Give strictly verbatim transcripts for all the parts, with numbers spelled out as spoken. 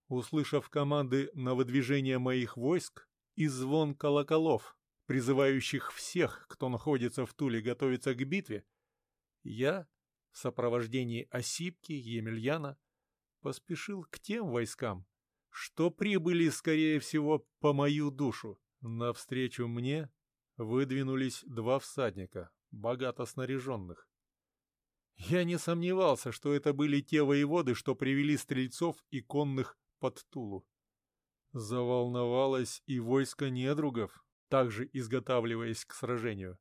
услышав команды на выдвижение моих войск и звон колоколов, призывающих всех, кто находится в Туле, готовиться к битве, я, в сопровождении Осипки, Емельяна, поспешил к тем войскам, что прибыли, скорее всего, по мою душу. Навстречу мне выдвинулись два всадника, богато снаряженных. Я не сомневался, что это были те воеводы, что привели стрельцов и конных под Тулу. Заволновалось и войско недругов, также изготавливаясь к сражению.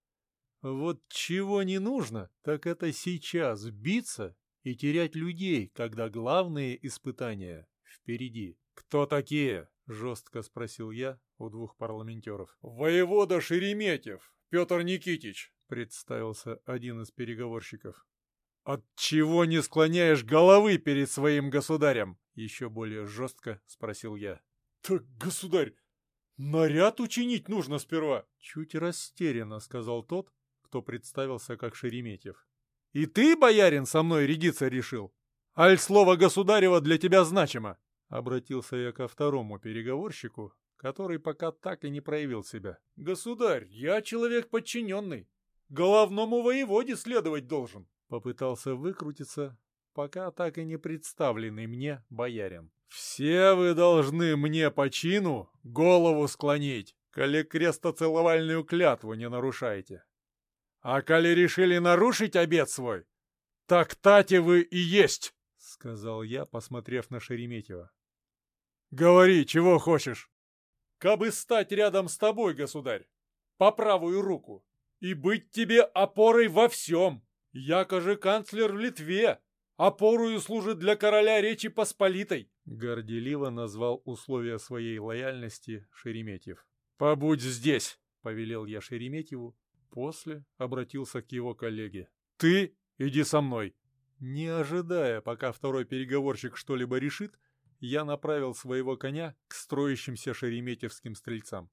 Вот чего не нужно, так это сейчас биться и терять людей, когда главные испытания впереди. «Кто такие?» — жестко спросил я у двух парламентеров. «Воевода Шереметьев, Петр Никитич», — представился один из переговорщиков. «Отчего не склоняешь головы перед своим государем?» — еще более жестко спросил я. «Так, государь, наряд учинить нужно сперва», — чуть растерянно сказал тот, кто представился как Шереметьев. «И ты, боярин, со мной рядиться решил? Аль слово государева для тебя значимо?» Обратился я ко второму переговорщику, который пока так и не проявил себя. «Государь, я человек подчиненный. Головному воеводе следовать должен», — попытался выкрутиться, пока так и не представленный мне боярин. «Все вы должны мне по чину голову склонить, коли крестоцеловальную клятву не нарушаете. А коли решили нарушить обет свой, так тати вы и есть», — сказал я, посмотрев на Шереметьева. «Говори, чего хочешь?» «Кабы стать рядом с тобой, государь, по правую руку, и быть тебе опорой во всем. Яко же канцлер в Литве опорою служит для короля Речи Посполитой», — горделиво назвал условия своей лояльности Шереметьев. «Побудь здесь», — повелел я Шереметьеву, после обратился к его коллеге. «Ты иди со мной». Не ожидая, пока второй переговорщик что-либо решит, я направил своего коня к строящимся шереметьевским стрельцам.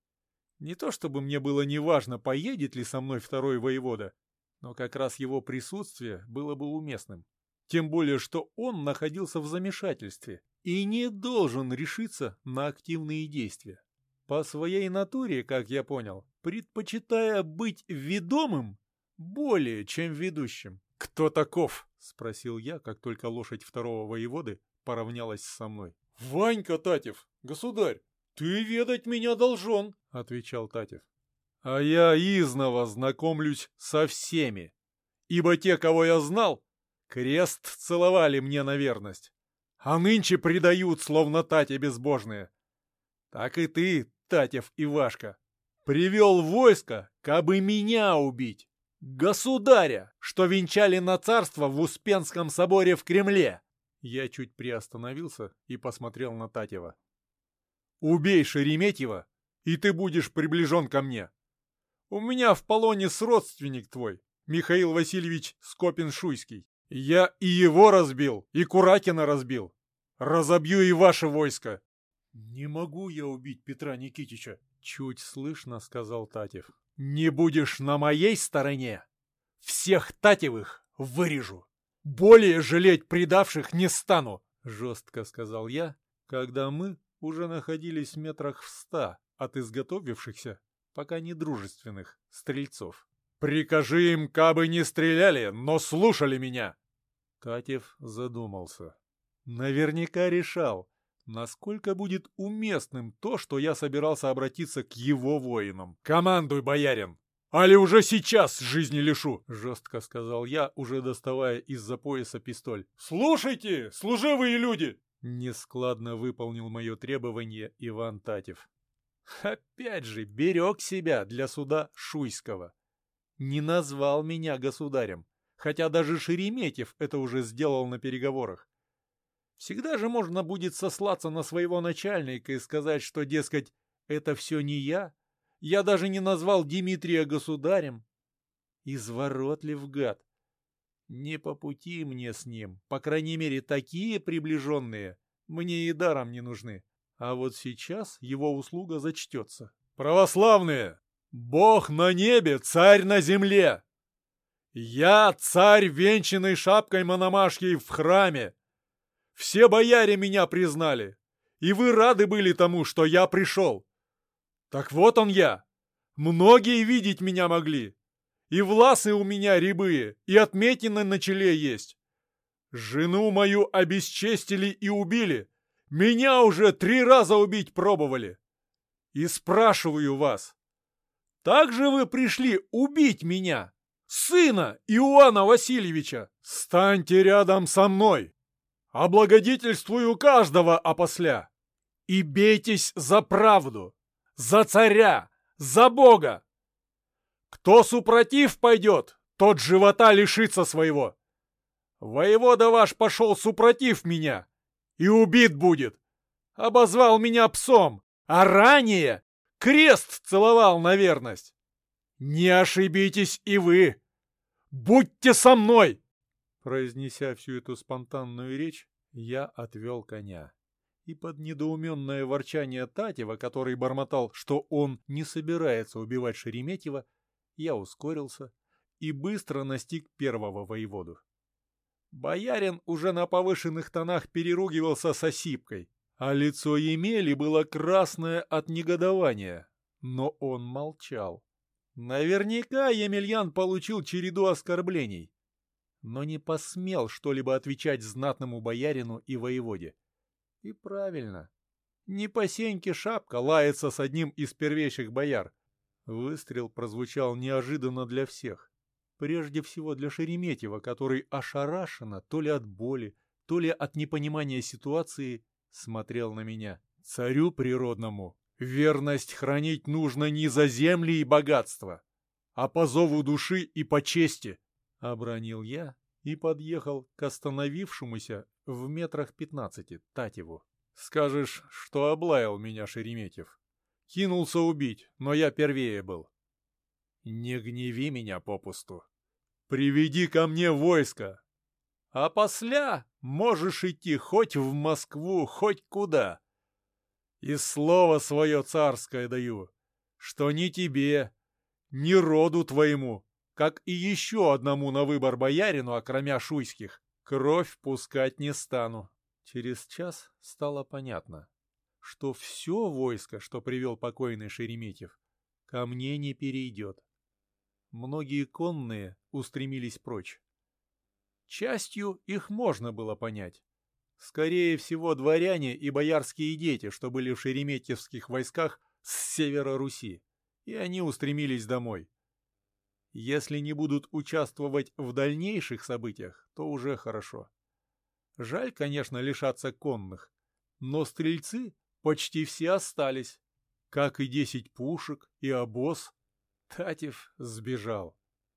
Не то чтобы мне было неважно, поедет ли со мной второй воевода, но как раз его присутствие было бы уместным. Тем более, что он находился в замешательстве и не должен решиться на активные действия. По своей натуре, как я понял, предпочитая быть ведомым более чем ведущим. «Кто таков?» — спросил я, как только лошадь второго воеводы поравнялась со мной. «Ванька Татев, государь, ты ведать меня должен», — отвечал Татев. «А я изново знакомлюсь со всеми, ибо те, кого я знал, крест целовали мне на верность, а нынче предают, словно тати безбожные. Так и ты, Татев Ивашка, привел войско, кабы меня убить, государя, что венчали на царство в Успенском соборе в Кремле». Я чуть приостановился и посмотрел на Татева. «Убей Шереметьева, и ты будешь приближен ко мне. У меня в полоне сродственник твой, Михаил Васильевич Скопин-Шуйский. Я и его разбил, и Куракина разбил. Разобью и ваше войско». «Не могу я убить Петра Никитича», — чуть слышно сказал Татев. «Не будешь на моей стороне? Всех Татевых вырежу. Более жалеть предавших не стану», — жестко сказал я, когда мы уже находились в метрах в ста от изготовившихся, пока не дружественных, стрельцов. «Прикажи им, кабы не стреляли, но слушали меня!» Татев задумался. Наверняка решал, насколько будет уместным то, что я собирался обратиться к его воинам. «Командуй, боярин! Али уже сейчас жизни лишу!» — жестко сказал я, уже доставая из-за пояса пистоль. «Слушайте, служивые люди!» — нескладно выполнил мое требование Иван Татев. Опять же, берег себя для суда Шуйского. Не назвал меня государем, хотя даже Шереметьев это уже сделал на переговорах. Всегда же можно будет сослаться на своего начальника и сказать, что, дескать, это все не я. Я даже не назвал Дмитрия государем. Изворотлив гад. Не по пути мне с ним. По крайней мере, такие приближенные мне и даром не нужны. А вот сейчас его услуга зачтется. «Православные! Бог на небе, царь на земле! Я царь, венчанный шапкой Мономашьей в храме! Все бояре меня признали, и вы рады были тому, что я пришел. Так вот он я. Многие видеть меня могли. И власы у меня рябые, и отметины на челе есть. Жену мою обесчестили и убили. Меня уже три раза убить пробовали. И спрашиваю вас, так же вы пришли убить меня, сына Иоанна Васильевича? Станьте рядом со мной, облагодетельствую каждого опосля, и бейтесь за правду, за царя, за Бога. Кто супротив пойдет, тот живота лишится своего. Воевода ваш пошел супротив меня и убит будет. Обозвал меня псом, а ранее крест целовал на верность. Не ошибитесь и вы. Будьте со мной!» Произнеся всю эту спонтанную речь, я отвел коня. И под недоуменное ворчание Татева, который бормотал, что он не собирается убивать Шереметьева, я ускорился и быстро настиг первого воеводу. Боярин уже на повышенных тонах переругивался с Осипкой, а лицо Емели было красное от негодования, но он молчал. Наверняка Емельян получил череду оскорблений, но не посмел что-либо отвечать знатному боярину и воеводе. И правильно. Не по сеньке шапка лается с одним из первейших бояр. Выстрел прозвучал неожиданно для всех. Прежде всего для Шереметьева, который ошарашенно, то ли от боли, то ли от непонимания ситуации, смотрел на меня. Царю природному верность хранить нужно не за земли и богатство, а по зову души и по чести, — обронил я и подъехал к остановившемуся в метрах пятнадцати Татеву. Скажешь, что облаял меня Шереметьев. Кинулся убить, но я первее был. Не гневи меня попусту. Приведи ко мне войско, а после можешь идти хоть в Москву, хоть куда. И слово свое царское даю, что ни тебе, ни роду твоему, как и еще одному на выбор боярину, окромя шуйских, кровь пускать не стану. Через час стало понятно, что все войско, что привел покойный Шереметьев, ко мне не перейдет. Многие конные устремились прочь. Частью их можно было понять. Скорее всего, дворяне и боярские дети, что были в шереметьевских войсках с севера Руси, и они устремились домой. Если не будут участвовать в дальнейших событиях, то уже хорошо. Жаль, конечно, лишаться конных, но стрельцы почти все остались, как и десять пушек и обоз. Татев сбежал.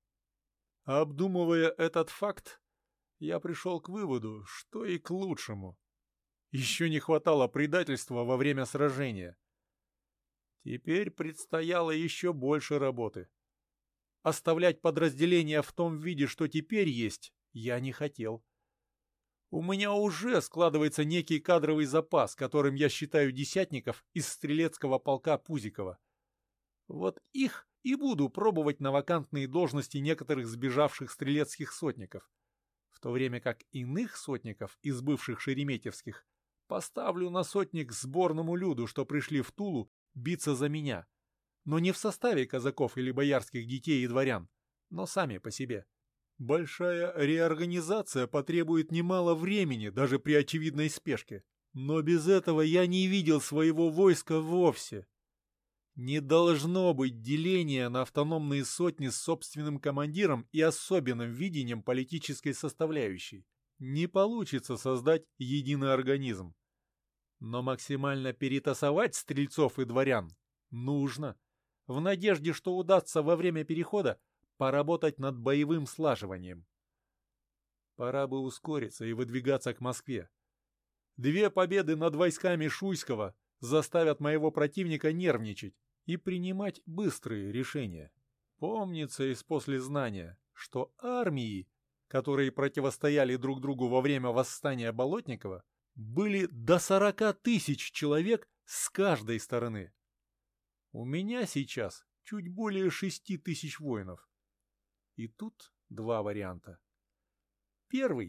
Обдумывая этот факт, я пришел к выводу, что и к лучшему. Еще не хватало предательства во время сражения. Теперь предстояло еще больше работы. Оставлять подразделения в том виде, что теперь есть, я не хотел. У меня уже складывается некий кадровый запас, которым я считаю десятников из стрелецкого полка Пузикова. Вот их и буду пробовать на вакантные должности некоторых сбежавших стрелецких сотников, в то время как иных сотников из бывших шереметьевских поставлю на сотник сборному люду, что пришли в Тулу биться за меня, но не в составе казаков или боярских детей и дворян, но сами по себе. Большая реорганизация потребует немало времени, даже при очевидной спешке, но без этого я не видел своего войска вовсе. Не должно быть деления на автономные сотни с собственным командиром и особенным видением политической составляющей. Не получится создать единый организм. Но максимально перетасовать стрельцов и дворян нужно, в надежде, что удастся во время перехода поработать над боевым слаживанием. Пора бы ускориться и выдвигаться к Москве. Две победы над войсками Шуйского заставят моего противника нервничать и принимать быстрые решения. Помнится из послезнания, что армии, которые противостояли друг другу во время восстания Болотникова, были до сорока тысяч человек с каждой стороны. У меня сейчас чуть более шести тысяч воинов. И тут два варианта. Первый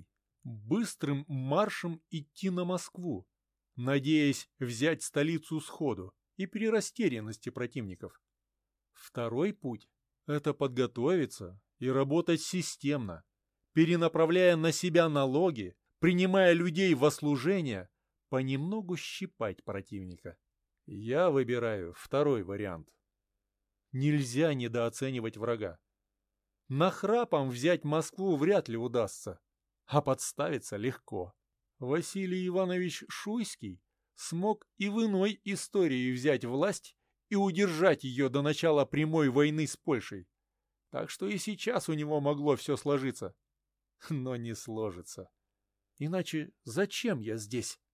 быстрым маршем идти на Москву, надеясь взять столицу сходу и при растерянности противников. Второй путь – это подготовиться и работать системно, перенаправляя на себя налоги, принимая людей во служение, понемногу щипать противника. Я выбираю второй вариант. Нельзя недооценивать врага. Нахрапом взять Москву вряд ли удастся, а подставиться легко. Василий Иванович Шуйский смог и в иной истории взять власть и удержать ее до начала прямой войны с Польшей. Так что и сейчас у него могло все сложиться. Но не сложится. Иначе зачем я здесь?